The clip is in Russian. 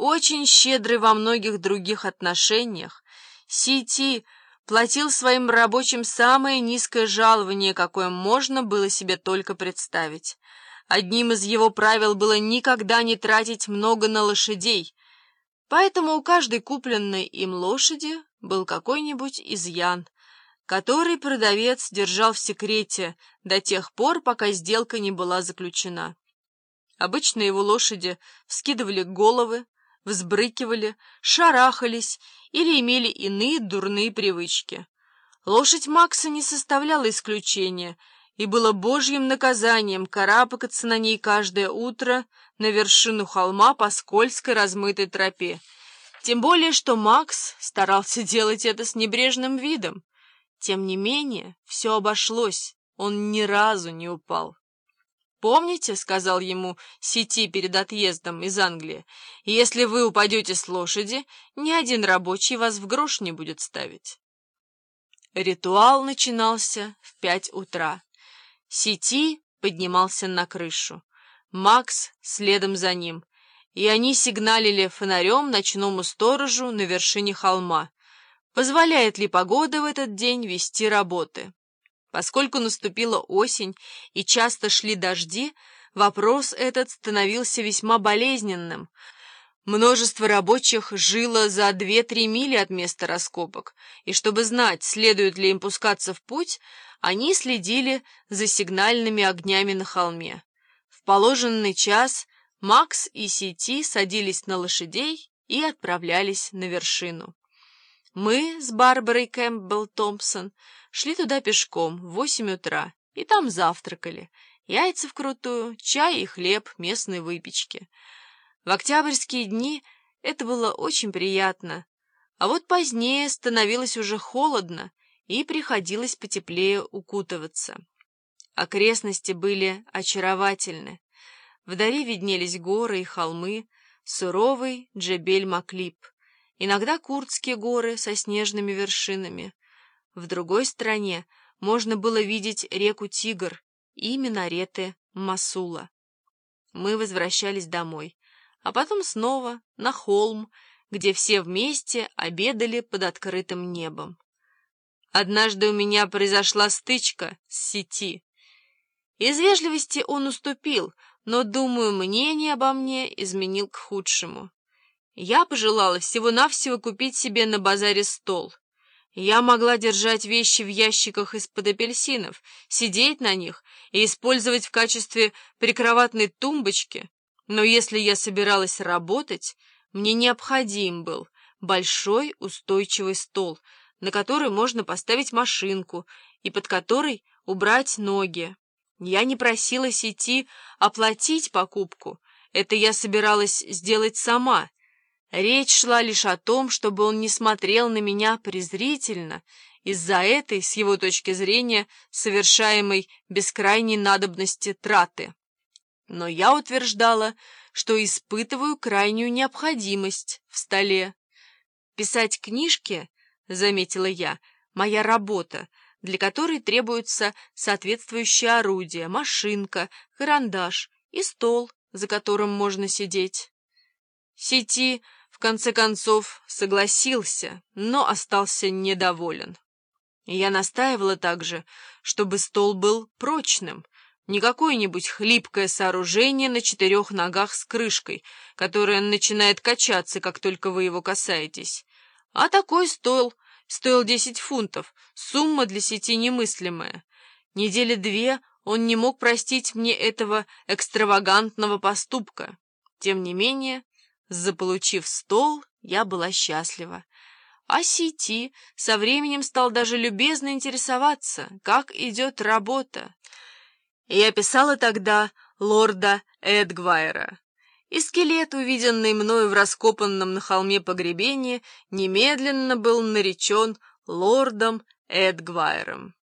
очень щедрый во многих других отношениях, Сити платил своим рабочим самое низкое жалование, какое можно было себе только представить. Одним из его правил было никогда не тратить много на лошадей, поэтому у каждой купленной им лошади был какой-нибудь изъян, который продавец держал в секрете до тех пор, пока сделка не была заключена. Обычно его лошади вскидывали головы, взбрыкивали, шарахались или имели иные дурные привычки. Лошадь Макса не составляла исключения, и было божьим наказанием карабкаться на ней каждое утро на вершину холма по скользкой размытой тропе. Тем более, что Макс старался делать это с небрежным видом. Тем не менее, все обошлось, он ни разу не упал. «Помните, — сказал ему Сити перед отъездом из Англии, — если вы упадете с лошади, ни один рабочий вас в грош не будет ставить». Ритуал начинался в 5 утра. Сити поднимался на крышу, Макс следом за ним, и они сигналили фонарем ночному сторожу на вершине холма, позволяет ли погода в этот день вести работы. Поскольку наступила осень и часто шли дожди, вопрос этот становился весьма болезненным. Множество рабочих жило за 2-3 мили от места раскопок, и чтобы знать, следует ли им пускаться в путь, они следили за сигнальными огнями на холме. В положенный час Макс и Сити садились на лошадей и отправлялись на вершину. Мы с Барбарой Кэмпбелл-Томпсон шли туда пешком в 8 утра и там завтракали. Яйца вкрутую, чай и хлеб местной выпечки. В октябрьские дни это было очень приятно, а вот позднее становилось уже холодно и приходилось потеплее укутываться. Окрестности были очаровательны. Вдали виднелись горы и холмы, суровый Джебель-Маклип, иногда Курдские горы со снежными вершинами. В другой стороне можно было видеть реку Тигр и минареты Мосула. Мы возвращались домой, а потом снова на холм, где все вместе обедали под открытым небом. Однажды у меня произошла стычка с Сити. Из вежливости он уступил, но, думаю, мнение обо мне изменил к худшему. Я пожелала всего-навсего купить себе на базаре стол. Я могла держать вещи в ящиках из-под апельсинов, сидеть на них и использовать в качестве прикроватной тумбочки, но если я собиралась работать, мне необходим был большой устойчивый стол, на который можно поставить машинку и под который убрать ноги. Я не просила Сити оплатить покупку, это я собиралась сделать сама. Речь шла лишь о том, чтобы он не смотрел на меня презрительно из-за этой, с его точки зрения, совершаемой без крайней надобности траты. Но я утверждала, что испытываю крайнюю необходимость в столе. «Писать книжки, — заметила я, — моя работа, для которой требуются соответствующие орудия, машинка, карандаш и стол, за которым можно сидеть». Сити в конце концов согласился, но остался недоволен. Я настаивала также, чтобы стол был прочным, не какое-нибудь хлипкое сооружение на 4 ногах с крышкой, которое начинает качаться, как только вы его касаетесь. А такой стол стоил 10 фунтов, сумма для Сити немыслимая. Недели 2 он не мог простить мне этого экстравагантного поступка. Тем не менее, заполучив стол, я была счастлива. А Сити со временем стал даже любезно интересоваться, как идет работа. Я писала тогда лорда Эдгвайра, и скелет, увиденный мною в раскопанном на холме погребении, немедленно был наречен лордом Эдгвайром.